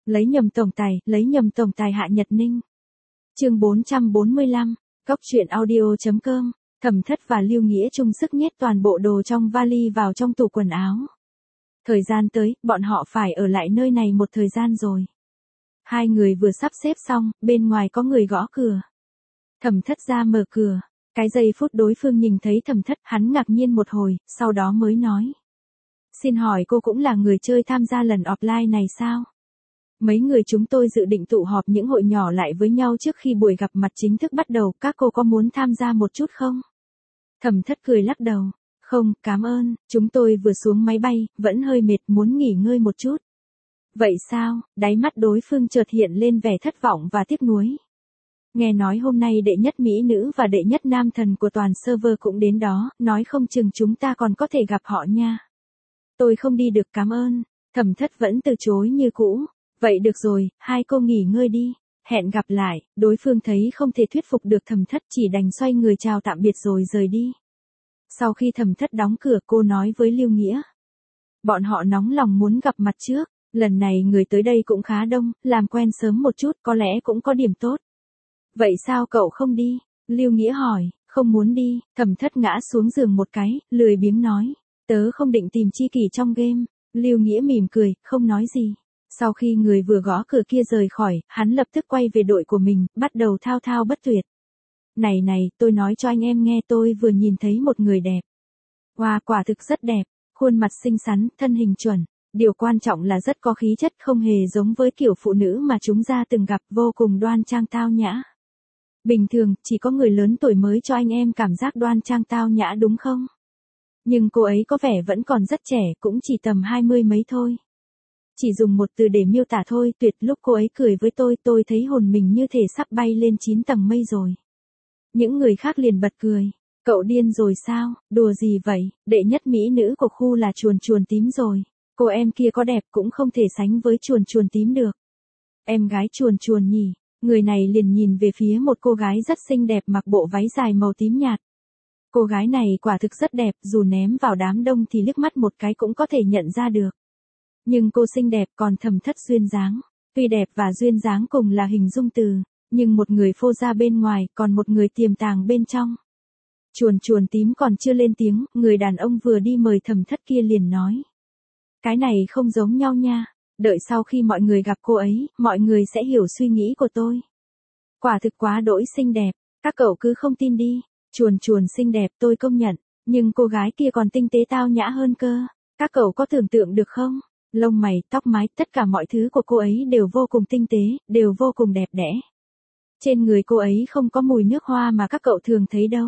lấy nhầm tổng tài Hạ Nhật Ninh. Chương 445, Cóc truyện audio.com. Thẩm Thất và Lưu Nghĩa chung sức nhét toàn bộ đồ trong vali vào trong tủ quần áo. Thời gian tới, bọn họ phải ở lại nơi này một thời gian rồi. Hai người vừa sắp xếp xong, bên ngoài có người gõ cửa. Thẩm Thất ra mở cửa. Cái giây phút đối phương nhìn thấy Thẩm Thất, hắn ngạc nhiên một hồi, sau đó mới nói. Xin hỏi cô cũng là người chơi tham gia lần offline này sao? Mấy người chúng tôi dự định tụ họp những hội nhỏ lại với nhau trước khi buổi gặp mặt chính thức bắt đầu, các cô có muốn tham gia một chút không? Thẩm Thất cười lắc đầu. Không, cảm ơn, chúng tôi vừa xuống máy bay, vẫn hơi mệt, muốn nghỉ ngơi một chút. Vậy sao? Đáy mắt đối phương chợt hiện lên vẻ thất vọng và tiếc nuối. Nghe nói hôm nay đệ nhất mỹ nữ và đệ nhất nam thần của toàn server cũng đến đó, nói không chừng chúng ta còn có thể gặp họ nha. Tôi không đi được, cảm ơn. Thẩm Thất vẫn từ chối như cũ. Vậy được rồi, hai cô nghỉ ngơi đi. Hẹn gặp lại. Đối phương thấy không thể thuyết phục được Thẩm Thất, chỉ đành xoay người chào tạm biệt rồi rời đi. Sau khi Thẩm Thất đóng cửa, cô nói với Lưu Nghĩa. Bọn họ nóng lòng muốn gặp mặt trước. Lần này người tới đây cũng khá đông, làm quen sớm một chút có lẽ cũng có điểm tốt. Vậy sao cậu không đi? Lưu Nghĩa hỏi. Không muốn đi. Thẩm Thất ngã xuống giường một cái, lười biếng nói. Tớ không định tìm tri kỷ trong game. Lưu Nghĩa mỉm cười, không nói gì. Sau khi người vừa gõ cửa kia rời khỏi, hắn lập tức quay về đội của mình, bắt đầu thao thao bất tuyệt. Này, tôi nói cho anh em nghe, tôi vừa nhìn thấy một người đẹp. Wow, quả thực rất đẹp. Khuôn mặt xinh xắn, thân hình chuẩn. Điều quan trọng là rất có khí chất, không hề giống với kiểu phụ nữ mà chúng ta từng gặp, vô cùng đoan trang tao nhã. Bình thường, chỉ có người lớn tuổi mới cho anh em cảm giác đoan trang tao nhã đúng không? Nhưng cô ấy có vẻ vẫn còn rất trẻ, cũng chỉ tầm 20 mấy thôi. Chỉ dùng một từ để miêu tả thôi, tuyệt. Lúc cô ấy cười với tôi thấy hồn mình như thể sắp bay lên 9 tầng mây rồi. Những người khác liền bật cười. Cậu điên rồi sao, đùa gì vậy, đệ nhất mỹ nữ của khu là chuồn chuồn tím rồi. Cô em kia có đẹp cũng không thể sánh với chuồn chuồn tím được. Em gái chuồn chuồn nhỉ? Người này liền nhìn về phía một cô gái rất xinh đẹp mặc bộ váy dài màu tím nhạt. Cô gái này quả thực rất đẹp, dù ném vào đám đông thì liếc mắt một cái cũng có thể nhận ra được. Nhưng cô xinh đẹp, còn Thẩm Thất duyên dáng. Tuy đẹp và duyên dáng cùng là hình dung từ, nhưng một người phô ra bên ngoài, còn một người tiềm tàng bên trong. Chuồn chuồn tím còn chưa lên tiếng, người đàn ông vừa đi mời Thẩm Thất kia liền nói. Cái này không giống nhau nha, đợi sau khi mọi người gặp cô ấy, mọi người sẽ hiểu suy nghĩ của tôi. Quả thực quá đỗi xinh đẹp, các cậu cứ không tin đi. Chuồn chuồn xinh đẹp tôi công nhận, nhưng cô gái kia còn tinh tế tao nhã hơn cơ. Các cậu có tưởng tượng được không? Lông mày, tóc mái, tất cả mọi thứ của cô ấy đều vô cùng tinh tế, đều vô cùng đẹp đẽ. Trên người cô ấy không có mùi nước hoa mà các cậu thường thấy đâu.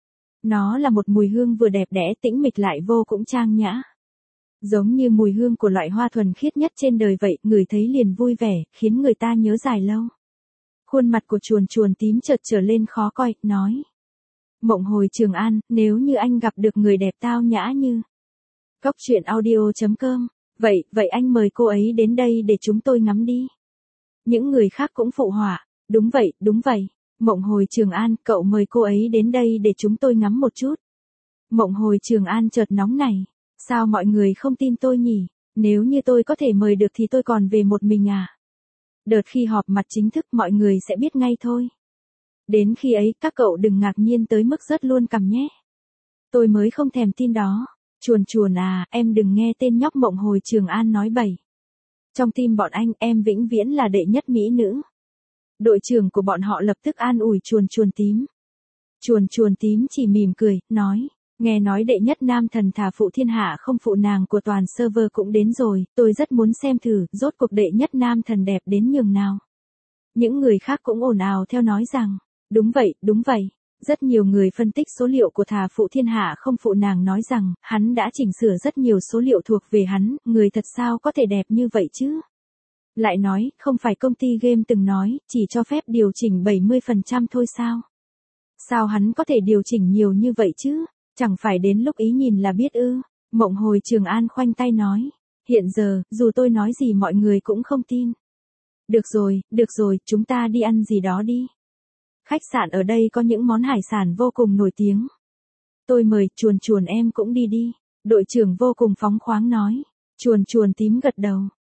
Nó là một mùi hương vừa đẹp đẽ tĩnh mịch lại vô cùng trang nhã. Giống như mùi hương của loại hoa thuần khiết nhất trên đời vậy, người thấy liền vui vẻ, khiến người ta nhớ dài lâu. Khuôn mặt của chuồn chuồn tím chợt trở lên khó coi, nói. Mộng hồi Trường An, nếu như anh gặp được người đẹp tao nhã như Cóc truyện audio.com, vậy anh mời cô ấy đến đây để chúng tôi ngắm đi. Những người khác cũng phụ họa, đúng vậy, Mộng hồi Trường An, cậu mời cô ấy đến đây để chúng tôi ngắm một chút. Mộng hồi Trường An chợt nóng này, sao mọi người không tin tôi nhỉ, nếu như tôi có thể mời được thì tôi còn về một mình à. Đợt khi họp mặt chính thức mọi người sẽ biết ngay thôi. Đến khi ấy các cậu đừng ngạc nhiên tới mức rớt luôn cằm nhé. Tôi mới không thèm tin đó. Chuồn chuồn à, em đừng nghe tên nhóc Mộng hồi Trường An nói bậy. Trong tim bọn anh, em vĩnh viễn là đệ nhất mỹ nữ. Đội trưởng của bọn họ lập tức an ủi chuồn chuồn tím. Chuồn chuồn tím chỉ mỉm cười, nói. Nghe nói đệ nhất nam thần thà phụ thiên hạ không phụ nàng của toàn server cũng đến rồi, tôi rất muốn xem thử, rốt cuộc đệ nhất nam thần đẹp đến nhường nào. Những người khác cũng ồn ào theo nói rằng, đúng vậy. Rất nhiều người phân tích số liệu của thà phụ thiên hạ không phụ nàng nói rằng, hắn đã chỉnh sửa rất nhiều số liệu thuộc về hắn, người thật sao có thể đẹp như vậy chứ? Lại nói, không phải công ty game từng nói, chỉ cho phép điều chỉnh 70% thôi sao? Sao hắn có thể điều chỉnh nhiều như vậy chứ? Chẳng phải đến lúc ý nhìn là biết ư? Mộng hồi Trường An khoanh tay nói. Hiện giờ, dù tôi nói gì mọi người cũng không tin. Được rồi, chúng ta đi ăn gì đó đi. Khách sạn ở đây có những món hải sản vô cùng nổi tiếng. Tôi mời, chuồn chuồn em cũng đi đi. Đội trưởng vô cùng phóng khoáng nói. Chuồn chuồn tím gật đầu.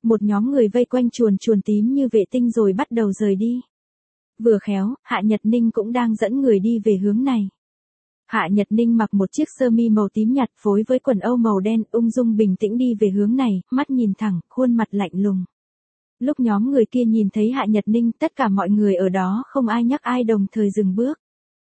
Một nhóm người vây quanh chuồn chuồn tím như vệ tinh rồi bắt đầu rời đi. Vừa khéo, Hạ Nhật Ninh cũng đang dẫn người đi về hướng này. Hạ Nhật Ninh mặc một chiếc sơ mi màu tím nhạt phối với quần âu màu đen, ung dung bình tĩnh đi về hướng này, mắt nhìn thẳng, khuôn mặt lạnh lùng. Lúc nhóm người kia nhìn thấy Hạ Nhật Ninh, tất cả mọi người ở đó không ai nhắc ai đồng thời dừng bước.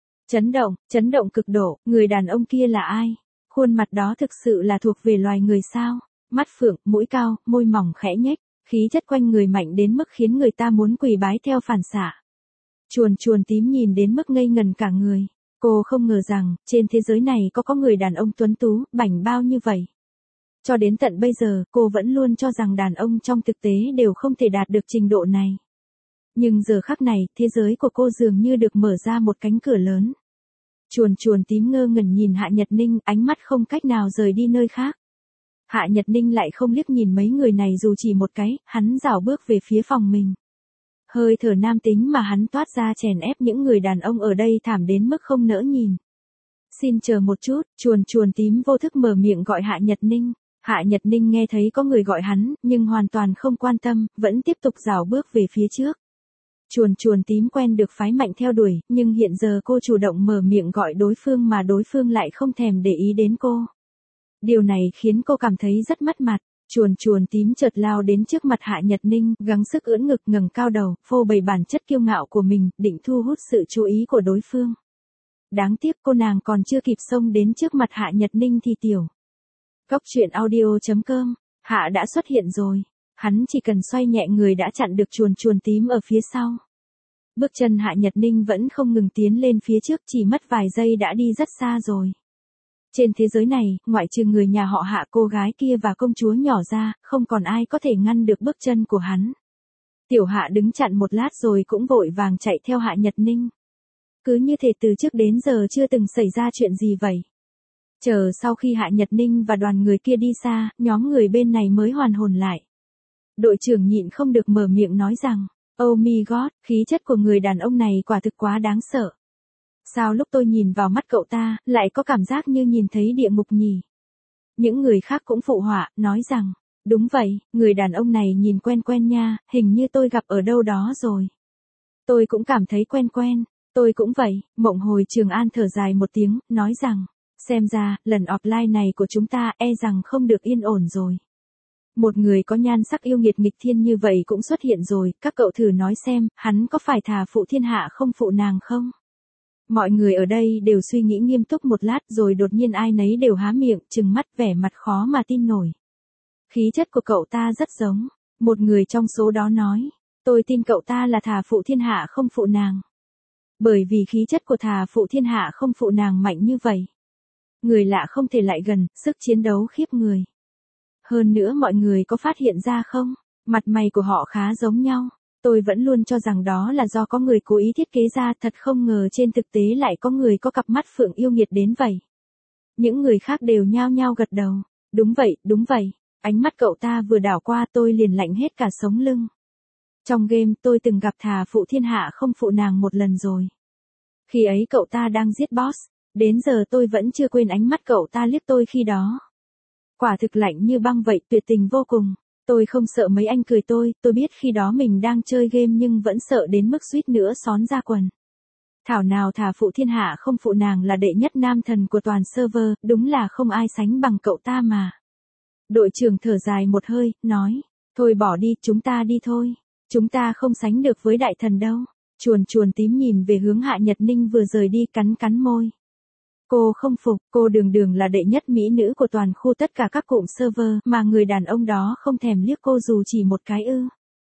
Chấn động cực độ, người đàn ông kia là ai? Khuôn mặt đó thực sự là thuộc về loài người sao? Mắt phượng, mũi cao, môi mỏng khẽ nhếch, khí chất quanh người mạnh đến mức khiến người ta muốn quỳ bái theo phản xạ. Chuồn chuồn tím nhìn đến mức ngây ngần cả người. Cô không ngờ rằng, trên thế giới này có người đàn ông tuấn tú, bảnh bao như vậy. Cho đến tận bây giờ, cô vẫn luôn cho rằng đàn ông trong thực tế đều không thể đạt được trình độ này. Nhưng giờ khắc này, thế giới của cô dường như được mở ra một cánh cửa lớn. Chuồn chuồn tím ngơ ngẩn nhìn Hạ Nhật Ninh, ánh mắt không cách nào rời đi nơi khác. Hạ Nhật Ninh lại không liếc nhìn mấy người này dù chỉ một cái, hắn rảo bước về phía phòng mình. Hơi thở nam tính mà hắn toát ra chèn ép những người đàn ông ở đây thảm đến mức không nỡ nhìn. Xin chờ một chút, chuồn chuồn tím vô thức mở miệng gọi Hạ Nhật Ninh. Hạ Nhật Ninh nghe thấy có người gọi hắn, nhưng hoàn toàn không quan tâm, vẫn tiếp tục rảo bước về phía trước. Chuồn chuồn tím quen được phái mạnh theo đuổi, nhưng hiện giờ cô chủ động mở miệng gọi đối phương mà đối phương lại không thèm để ý đến cô. Điều này khiến cô cảm thấy rất mất mặt. Chuồn chuồn tím chợt lao đến trước mặt Hạ Nhật Ninh, gắng sức ưỡn ngực ngẩng cao đầu, phô bày bản chất kiêu ngạo của mình, định thu hút sự chú ý của đối phương. Đáng tiếc cô nàng còn chưa kịp xông đến trước mặt Hạ Nhật Ninh thì tiểu. Cóc truyện audio.com, Hạ đã xuất hiện rồi. Hắn chỉ cần xoay nhẹ người đã chặn được chuồn chuồn tím ở phía sau. Bước chân Hạ Nhật Ninh vẫn không ngừng tiến lên phía trước, chỉ mất vài giây đã đi rất xa rồi. Trên thế giới này, ngoại trừ người nhà họ Hạ cô gái kia và công chúa nhỏ ra, không còn ai có thể ngăn được bước chân của hắn. Tiểu Hạ đứng chặn một lát rồi cũng vội vàng chạy theo Hạ Nhật Ninh. Cứ như thể từ trước đến giờ chưa từng xảy ra chuyện gì vậy. Chờ sau khi Hạ Nhật Ninh và đoàn người kia đi xa, nhóm người bên này mới hoàn hồn lại. Đội trưởng nhịn không được mở miệng nói rằng, oh my god, khí chất của người đàn ông này quả thực quá đáng sợ. Sao lúc tôi nhìn vào mắt cậu ta, lại có cảm giác như nhìn thấy địa ngục nhỉ? Những người khác cũng phụ họa, nói rằng, đúng vậy, người đàn ông này nhìn quen quen nha, hình như tôi gặp ở đâu đó rồi. Tôi cũng cảm thấy quen quen, tôi cũng vậy. Mộng Hồi Trường An thở dài một tiếng, nói rằng, xem ra, lần offline này của chúng ta e rằng không được yên ổn rồi. Một người có nhan sắc yêu nghiệt nghịch thiên như vậy cũng xuất hiện rồi, các cậu thử nói xem, hắn có phải thà phụ thiên hạ không phụ nàng không? Mọi người ở đây đều suy nghĩ nghiêm túc một lát rồi đột nhiên ai nấy đều há miệng, trừng mắt vẻ mặt khó mà tin nổi. Khí chất của cậu ta rất giống. Một người trong số đó nói, tôi tin cậu ta là thà phụ thiên hạ không phụ nàng. Bởi vì khí chất của thà phụ thiên hạ không phụ nàng mạnh như vậy. Người lạ không thể lại gần, sức chiến đấu khiếp người. Hơn nữa mọi người có phát hiện ra không? Mặt mày của họ khá giống nhau. Tôi vẫn luôn cho rằng đó là do có người cố ý thiết kế ra, thật không ngờ trên thực tế lại có người có cặp mắt phượng yêu nghiệt đến vậy. Những người khác đều nhao nhao gật đầu. Đúng vậy, đúng vậy. Ánh mắt cậu ta vừa đảo qua tôi liền lạnh hết cả sống lưng. Trong game tôi từng gặp thà phụ thiên hạ không phụ nàng một lần rồi. Khi ấy cậu ta đang giết boss. Đến giờ tôi vẫn chưa quên ánh mắt cậu ta liếc tôi khi đó. Quả thực lạnh như băng vậy, tuyệt tình vô cùng. Tôi không sợ mấy anh cười tôi biết khi đó mình đang chơi game nhưng vẫn sợ đến mức suýt nữa xón ra quần. Thảo nào thà phụ thiên hạ không phụ nàng là đệ nhất nam thần của toàn server, đúng là không ai sánh bằng cậu ta mà. Đội trưởng thở dài một hơi, nói, thôi bỏ đi, chúng ta đi thôi. Chúng ta không sánh được với đại thần đâu. Chuồn chuồn tím nhìn về hướng Hạ Nhật Ninh vừa rời đi, cắn môi. Cô không phục, cô đường là đệ nhất mỹ nữ của toàn khu tất cả các cụm server, mà người đàn ông đó không thèm liếc cô dù chỉ một cái ư.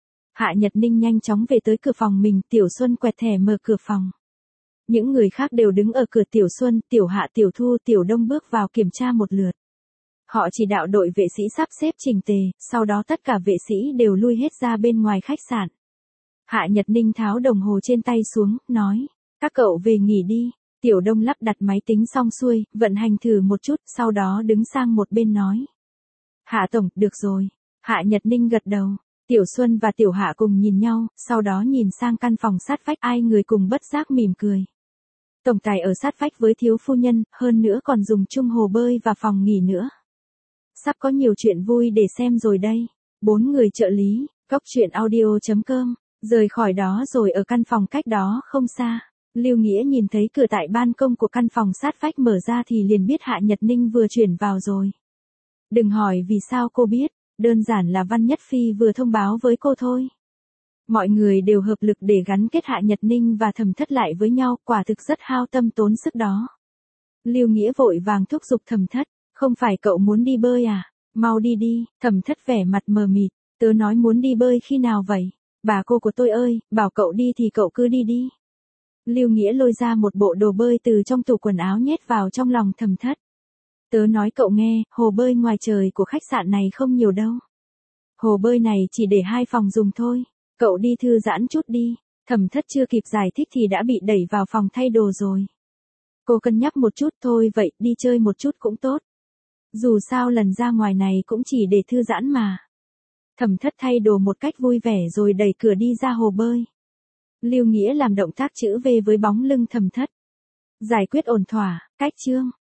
Hạ Nhật Ninh nhanh chóng về tới cửa phòng mình, Tiểu Xuân quẹt thẻ mở cửa phòng. Những người khác đều đứng ở cửa. Tiểu Xuân, Tiểu Hạ, Tiểu Thu, Tiểu Đông bước vào kiểm tra một lượt. Họ chỉ đạo đội vệ sĩ sắp xếp chỉnh tề, sau đó tất cả vệ sĩ đều lui hết ra bên ngoài khách sạn. Hạ Nhật Ninh tháo đồng hồ trên tay xuống, nói, các cậu về nghỉ đi. Tiểu Đông lắp đặt máy tính xong xuôi, vận hành thử một chút, sau đó đứng sang một bên nói. Hạ Tổng, được rồi. Hạ Nhật Ninh gật đầu. Tiểu Xuân và Tiểu Hạ cùng nhìn nhau, sau đó nhìn sang căn phòng sát vách, ai người cùng bất giác mỉm cười. Tổng tài ở sát vách với thiếu phu nhân, hơn nữa còn dùng chung hồ bơi và phòng nghỉ nữa. Sắp có nhiều chuyện vui để xem rồi đây. 4 người trợ lý, Cóc truyện audio.com, rời khỏi đó rồi ở căn phòng cách đó không xa. Lưu Nghĩa nhìn thấy cửa tại ban công của căn phòng sát vách mở ra thì liền biết Hạ Nhật Ninh vừa chuyển vào rồi. Đừng hỏi vì sao cô biết, đơn giản là Văn Nhất Phi vừa thông báo với cô thôi. Mọi người đều hợp lực để gắn kết Hạ Nhật Ninh và Thẩm Thất lại với nhau, quả thực rất hao tâm tốn sức đó. Lưu Nghĩa vội vàng thúc giục Thẩm Thất, không phải cậu muốn đi bơi à? Mau đi đi, Thẩm Thất vẻ mặt mờ mịt, tớ nói muốn đi bơi khi nào vậy? Bà cô của tôi ơi, bảo cậu đi thì cậu cứ đi đi. Lưu Nghĩa lôi ra một bộ đồ bơi từ trong tủ quần áo nhét vào trong lòng Thẩm Thất. Tớ nói cậu nghe, hồ bơi ngoài trời của khách sạn này không nhiều đâu. Hồ bơi này chỉ để 2 phòng dùng thôi, cậu đi thư giãn chút đi. Thẩm Thất chưa kịp giải thích thì đã bị đẩy vào phòng thay đồ rồi. Cô cân nhắc một chút thôi, vậy đi chơi một chút cũng tốt. Dù sao lần ra ngoài này cũng chỉ để thư giãn mà. Thẩm Thất thay đồ một cách vui vẻ rồi đẩy cửa đi ra hồ bơi. Lưu Nghĩa làm động tác chữ V với bóng lưng Thẩm Thất. Giải quyết ổn thỏa, cách chương.